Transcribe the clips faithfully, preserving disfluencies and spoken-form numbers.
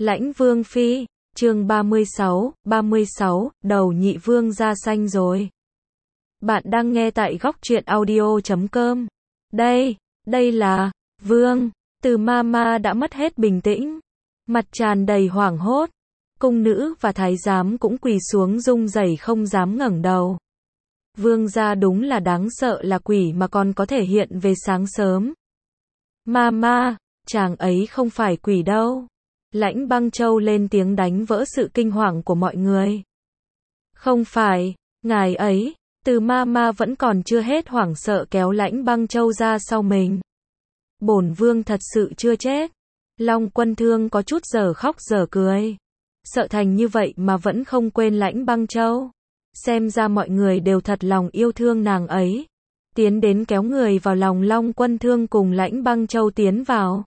Lãnh Vương Phi, chương ba mươi sáu, ba mươi sáu, đầu nhị vương ra xanh rồi. Bạn đang nghe tại góc truyện audio chấm com. Đây, đây là, Vương, Từ Mama đã mất hết bình tĩnh. Mặt tràn đầy hoảng hốt. Cung nữ và thái giám cũng quỳ xuống run rẩy không dám ngẩng đầu. Vương gia đúng là đáng sợ là quỷ mà còn có thể hiện về sáng sớm. Mama, chàng ấy không phải quỷ đâu. Lãnh Băng Châu lên tiếng đánh vỡ sự kinh hoàng của mọi người. Không phải, ngài ấy, Từ Mama vẫn còn chưa hết hoảng sợ kéo Lãnh Băng Châu ra sau mình. Bổn vương thật sự chưa chết. Long Quân Thương có chút giờ khóc giờ cười. Sợ thành như vậy mà vẫn không quên Lãnh Băng Châu. Xem ra mọi người đều thật lòng yêu thương nàng ấy. Tiến đến kéo người vào lòng Long Quân Thương cùng Lãnh Băng Châu tiến vào.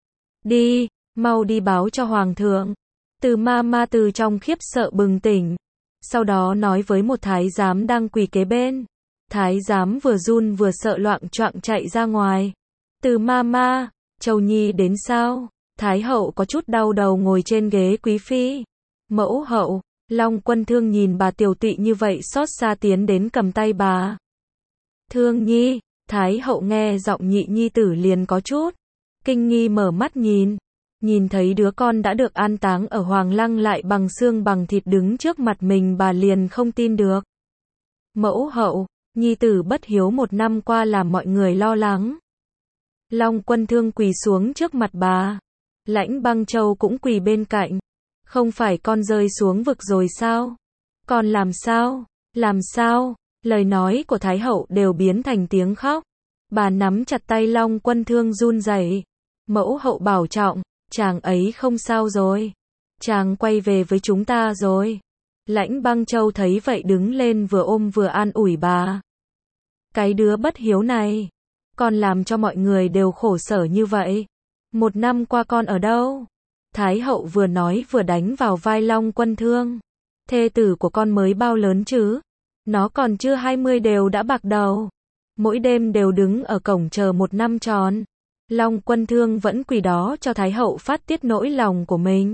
Đi, mau đi báo cho Hoàng thượng. Từ Mama từ trong khiếp sợ bừng tỉnh. Sau đó nói với một thái giám đang quỳ kế bên. Thái giám vừa run vừa sợ loạng choạng chạy ra ngoài. Từ Mama, Châu Nhi đến sao? Thái hậu có chút đau đầu ngồi trên ghế quý phi. Mẫu hậu, Long Quân Thương nhìn bà tiểu tụy như vậy xót xa tiến đến cầm tay bà. Thương Nhi, Thái hậu nghe giọng nhị nhi tử liền có chút kinh nghi mở mắt nhìn. Nhìn thấy đứa con đã được an táng ở Hoàng Lăng lại bằng xương bằng thịt đứng trước mặt mình bà liền không tin được. Mẫu hậu, nhi tử bất hiếu một năm qua làm mọi người lo lắng. Long Quân Thương quỳ xuống trước mặt bà. Lãnh Băng Châu cũng quỳ bên cạnh. Không phải con rơi xuống vực rồi sao? Con làm sao? Làm sao? Lời nói của Thái hậu đều biến thành tiếng khóc. Bà nắm chặt tay Long Quân Thương run rẩy. Mẫu hậu bảo trọng, chàng ấy không sao rồi. Chàng quay về với chúng ta rồi. Lãnh Băng Châu thấy vậy đứng lên vừa ôm vừa an ủi bà. Cái đứa bất hiếu này, con làm cho mọi người đều khổ sở như vậy. Một năm qua con ở đâu? Thái hậu vừa nói vừa đánh vào vai Long Quân Thương. Thê tử của con mới bao lớn chứ? Nó còn chưa hai mươi đều đã bạc đầu. Mỗi đêm đều đứng ở cổng chờ một năm tròn. Long Quân Thương vẫn quỳ đó cho Thái hậu phát tiết nỗi lòng của mình.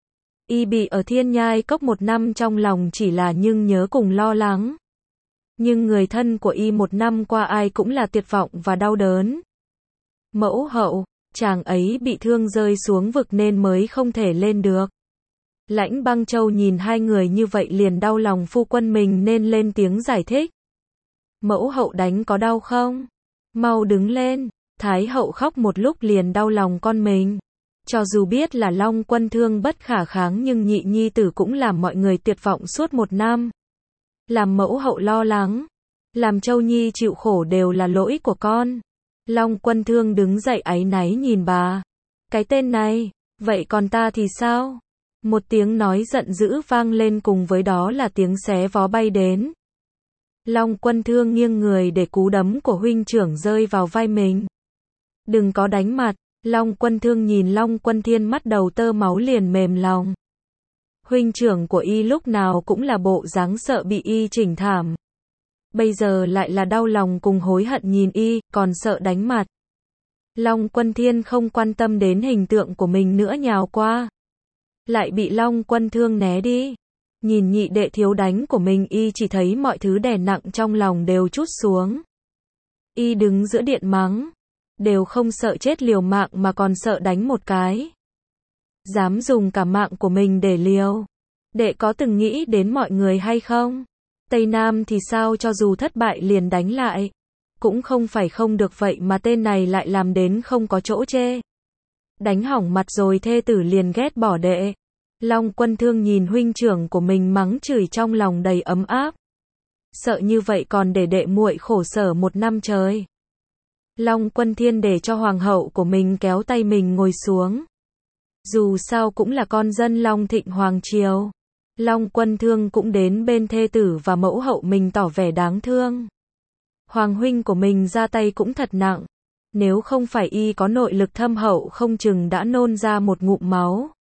Y bị ở Thiên Nhai Cốc một năm trong lòng chỉ là nhưng nhớ cùng lo lắng. Nhưng người thân của Y một năm qua ai cũng là tuyệt vọng và đau đớn. Mẫu hậu, chàng ấy bị thương rơi xuống vực nên mới không thể lên được. Lãnh Băng Châu nhìn hai người như vậy liền đau lòng phu quân mình nên lên tiếng giải thích. Mẫu hậu đánh có đau không? Mau đứng lên. Thái hậu khóc một lúc liền đau lòng con mình. Cho dù biết là Long Quân Thương bất khả kháng nhưng nhị nhi tử cũng làm mọi người tuyệt vọng suốt một năm. Làm mẫu hậu lo lắng. Làm Châu Nhi chịu khổ đều là lỗi của con. Long Quân Thương đứng dậy áy náy nhìn bà. Cái tên này, vậy còn ta thì sao? Một tiếng nói giận dữ vang lên cùng với đó là tiếng xé vó bay đến. Long Quân Thương nghiêng người để cú đấm của huynh trưởng rơi vào vai mình. Đừng có đánh mặt. Long Quân Thương nhìn Long Quân Thiên mắt đầu tơ máu liền mềm lòng. Huynh trưởng của Y lúc nào cũng là bộ dáng sợ bị Y chỉnh thảm. Bây giờ lại là đau lòng cùng hối hận nhìn Y, còn sợ đánh mặt. Long Quân Thiên không quan tâm đến hình tượng của mình nữa nhào qua. Lại bị Long Quân Thương né đi. Nhìn nhị đệ thiếu đánh của mình Y chỉ thấy mọi thứ đè nặng trong lòng đều trút xuống. Y đứng giữa điện mắng. Đều không sợ chết liều mạng mà còn sợ đánh một cái. Dám dùng cả mạng của mình để liều. Đệ có từng nghĩ đến mọi người hay không? Tây Nam thì sao cho dù thất bại liền đánh lại. Cũng không phải không được vậy mà tên này lại làm đến không có chỗ chê. Đánh hỏng mặt rồi thê tử liền ghét bỏ đệ. Long Quân Thương nhìn huynh trưởng của mình mắng chửi trong lòng đầy ấm áp. Sợ như vậy còn để đệ muội khổ sở một năm trời. Long Quân Thiên để cho hoàng hậu của mình kéo tay mình ngồi xuống. Dù sao cũng là con dân Long Thịnh Hoàng Triều. Long Quân Thương cũng đến bên thê tử và mẫu hậu mình tỏ vẻ đáng thương. Hoàng huynh của mình ra tay cũng thật nặng. Nếu không phải Y có nội lực thâm hậu không chừng đã nôn ra một ngụm máu.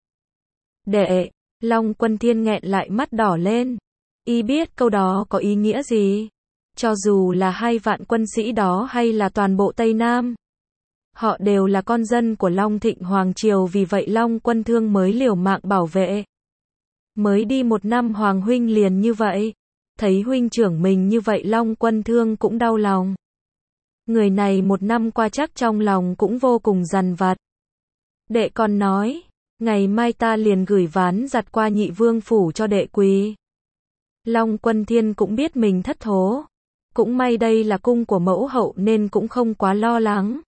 Đệ, Long Quân Thiên nghẹn lại mắt đỏ lên. Y biết câu đó có ý nghĩa gì. Cho dù là hai vạn quân sĩ đó hay là toàn bộ Tây Nam. Họ đều là con dân của Long Thịnh Hoàng Triều, vì vậy Long Quân Thương mới liều mạng bảo vệ. Mới đi một năm Hoàng huynh liền như vậy. Thấy huynh trưởng mình như vậy Long Quân Thương cũng đau lòng. Người này một năm qua chắc trong lòng cũng vô cùng dằn vặt. Đệ còn nói, ngày mai ta liền gửi ván giặt qua Nhị Vương phủ cho đệ quỳ. Long Quân Thiên cũng biết mình thất thố. Cũng may đây là cung của mẫu hậu nên cũng không quá lo lắng.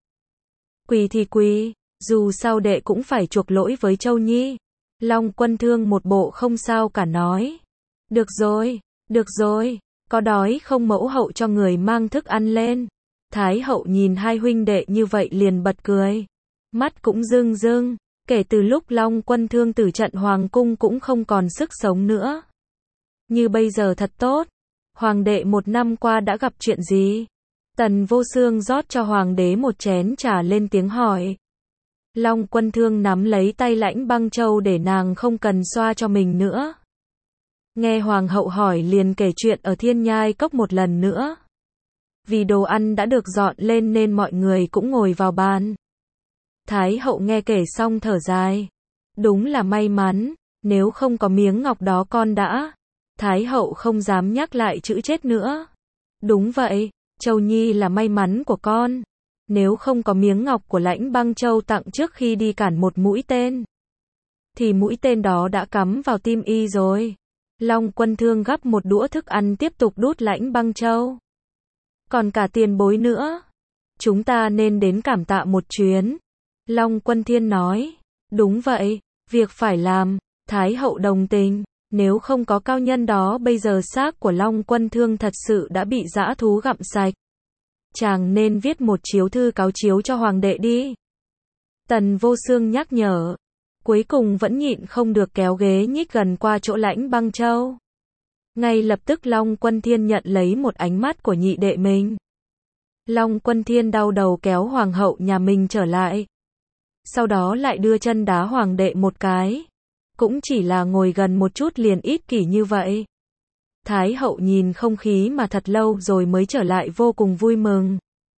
Quỳ thì quỳ, dù sao đệ cũng phải chuộc lỗi với Châu Nhi. Long Quân Thương một bộ không sao cả nói. Được rồi, được rồi, có đói không mẫu hậu cho người mang thức ăn lên. Thái hậu nhìn hai huynh đệ như vậy liền bật cười. Mắt cũng rưng rưng, kể từ lúc Long Quân Thương tử trận hoàng cung cũng không còn sức sống nữa. Như bây giờ thật tốt. Hoàng đệ một năm qua đã gặp chuyện gì? Tần Vô Xương rót cho hoàng đế một chén trà lên tiếng hỏi. Long Quân Thương nắm lấy tay Lãnh Băng Châu để nàng không cần xoa cho mình nữa. Nghe hoàng hậu hỏi liền kể chuyện ở Thiên Nhai Cốc một lần nữa. Vì đồ ăn đã được dọn lên nên mọi người cũng ngồi vào bàn. Thái hậu nghe kể xong thở dài. Đúng là may mắn, nếu không có miếng ngọc đó con đã. Thái hậu không dám nhắc lại chữ chết nữa. Đúng vậy, Châu Nhi là may mắn của con. Nếu không có miếng ngọc của Lãnh Băng Châu tặng trước khi đi cản một mũi tên, thì mũi tên đó đã cắm vào tim y rồi. Long Quân Thương gắp một đũa thức ăn tiếp tục đút Lãnh Băng Châu. Còn cả tiền bối nữa. Chúng ta nên đến cảm tạ một chuyến. Long Quân Thiên nói. Đúng vậy, việc phải làm. Thái hậu đồng tình. Nếu không có cao nhân đó bây giờ xác của Long Quân Thương thật sự đã bị dã thú gặm sạch. Chàng nên viết một chiếu thư cáo chiếu cho hoàng đệ đi. Tần Vô Xương nhắc nhở. Cuối cùng vẫn nhịn không được kéo ghế nhích gần qua chỗ Lãnh Băng Châu. Ngay lập tức Long Quân Thiên nhận lấy một ánh mắt của nhị đệ mình. Long Quân Thiên đau đầu kéo hoàng hậu nhà mình trở lại. Sau đó lại đưa chân đá hoàng đệ một cái. Cũng chỉ là ngồi gần một chút liền ích kỷ như vậy. Thái hậu nhìn không khí mà thật lâu rồi mới trở lại vô cùng vui mừng.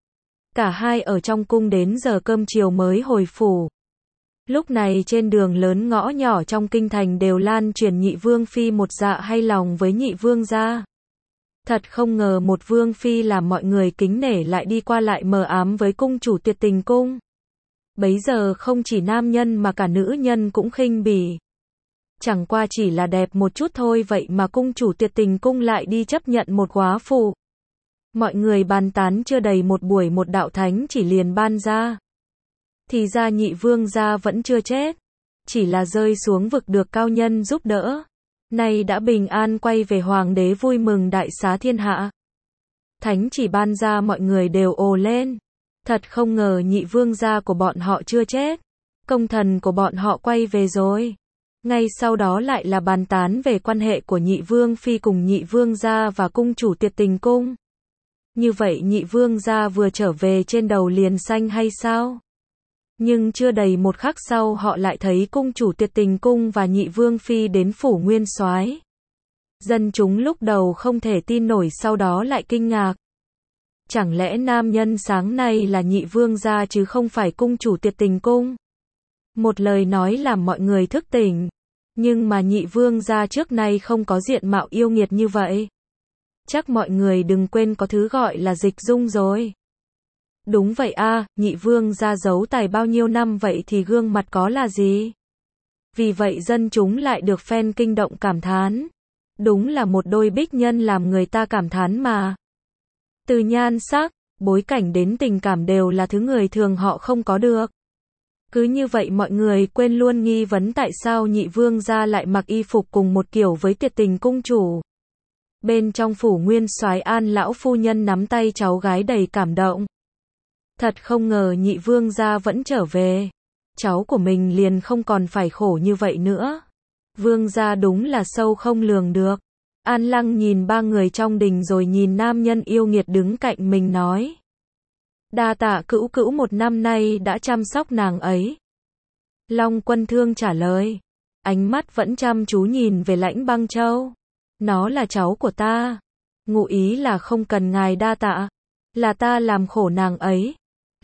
Cả hai ở trong cung đến giờ cơm chiều mới hồi phủ. Lúc này trên đường lớn ngõ nhỏ trong kinh thành đều lan truyền Nhị Vương Phi một dạ hay lòng với Nhị Vương gia. Thật không ngờ một Vương Phi làm mọi người kính nể lại đi qua lại mờ ám với cung chủ Tuyệt Tình Cung. Bấy giờ không chỉ nam nhân mà cả nữ nhân cũng khinh bỉ. Chẳng qua chỉ là đẹp một chút thôi vậy mà cung chủ Tuyệt Tình Cung lại đi chấp nhận một góa phụ. Mọi người bàn tán chưa đầy một buổi một đạo thánh chỉ liền ban ra. Thì ra Nhị Vương gia vẫn chưa chết. Chỉ là rơi xuống vực được cao nhân giúp đỡ. Nay đã bình an quay về hoàng đế vui mừng đại xá thiên hạ. Thánh chỉ ban ra mọi người đều ồ lên. Thật không ngờ Nhị Vương gia của bọn họ chưa chết. Công thần của bọn họ quay về rồi. Ngay sau đó lại là bàn tán về quan hệ của Nhị Vương Phi cùng Nhị Vương gia và cung chủ Tuyệt Tình Cung. Như vậy Nhị Vương gia vừa trở về trên đầu liền xanh hay sao? Nhưng chưa đầy một khắc sau họ lại thấy cung chủ Tuyệt Tình Cung và Nhị Vương Phi đến phủ Nguyên Soái. Dân chúng lúc đầu không thể tin nổi sau đó lại kinh ngạc. Chẳng lẽ nam nhân sáng nay là Nhị Vương gia chứ không phải cung chủ Tuyệt Tình Cung? Một lời nói làm mọi người thức tỉnh. Nhưng mà Nhị Vương gia trước nay không có diện mạo yêu nghiệt như vậy. Chắc mọi người đừng quên có thứ gọi là dịch dung rồi. Đúng vậy a, à, Nhị Vương gia giấu tài bao nhiêu năm vậy thì gương mặt có là gì? Vì vậy dân chúng lại được phen kinh động cảm thán. Đúng là một đôi bích nhân làm người ta cảm thán mà. Từ nhan sắc, bối cảnh đến tình cảm đều là thứ người thường họ không có được. Cứ như vậy mọi người quên luôn nghi vấn tại sao Nhị Vương gia lại mặc y phục cùng một kiểu với Tuyệt Tình Cung chủ. Bên trong phủ Nguyên Soái An lão phu nhân nắm tay cháu gái đầy cảm động. Thật không ngờ Nhị Vương gia vẫn trở về. Cháu của mình liền không còn phải khổ như vậy nữa. Vương gia đúng là sâu không lường được. An Lăng nhìn ba người trong đình rồi nhìn nam nhân yêu nghiệt đứng cạnh mình nói. Đa tạ cữu cữu một năm nay đã chăm sóc nàng ấy. Long Quân Thương trả lời. Ánh mắt vẫn chăm chú nhìn về Lãnh Băng Châu. Nó là cháu của ta. Ngụ ý là không cần ngài đa tạ. Là ta làm khổ nàng ấy.